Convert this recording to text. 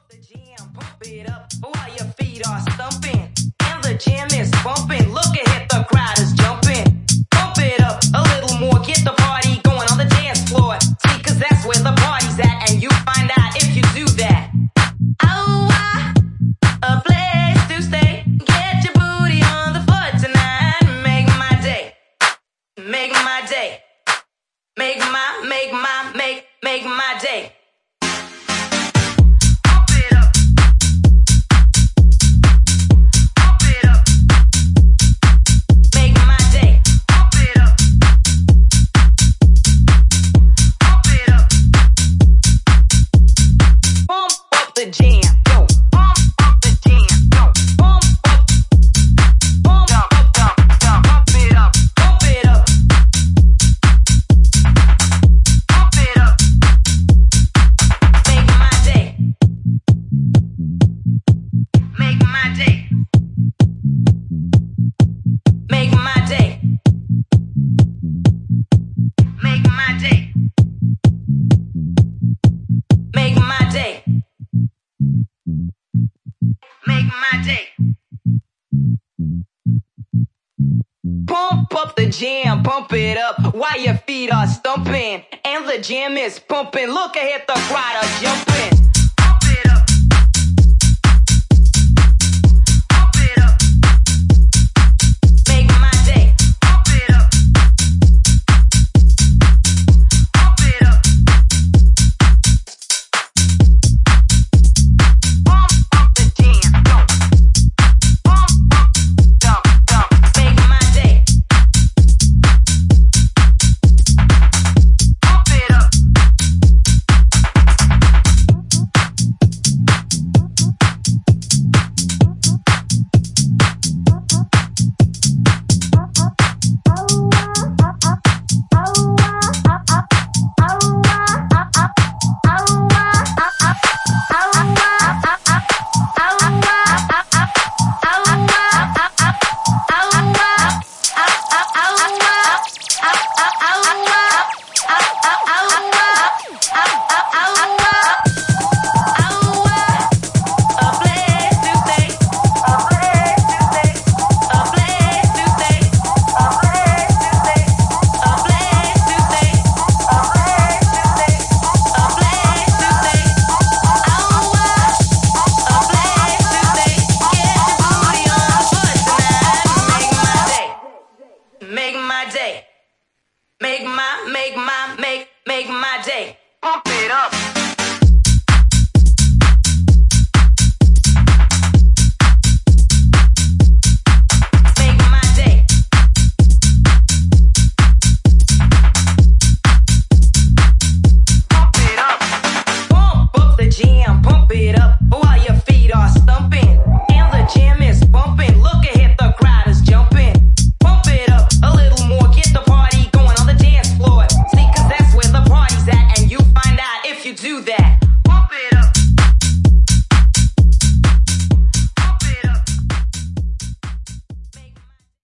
the jam, pump it up while your feet are stumping. And the jam is bumping. Look ahead, the crowd is jumping. Pump it up a little more. Get the party going on the dance floor. See, cause that's where the party's at. And you find out if you do that. Oh, a place to stay. Get your booty on the floor tonight. Make my day. Make my day. Make my day. The jam, yo, pump up the jam, yo, pump it up, pump it up, pump it up, make my day, make my day, make my day, make my day, make my day. Make my day. Pump up the jam, pump it up while your feet are stumping. And the jam is pumping. Look ahead, the crowd are jumping. Pump it up. Pump it up. Make my day. Pump it up. Pump it up. Make my day. Pump it up. Make my day. Pump it up. Pump up the jam, pump it up while your feet are stumping. And the jam is bumping. Look ahead, the crowd is jumping. Pump it up a little more. Get the party going on the dance floor. See, cause that's where the party's at. And you find out if you do that.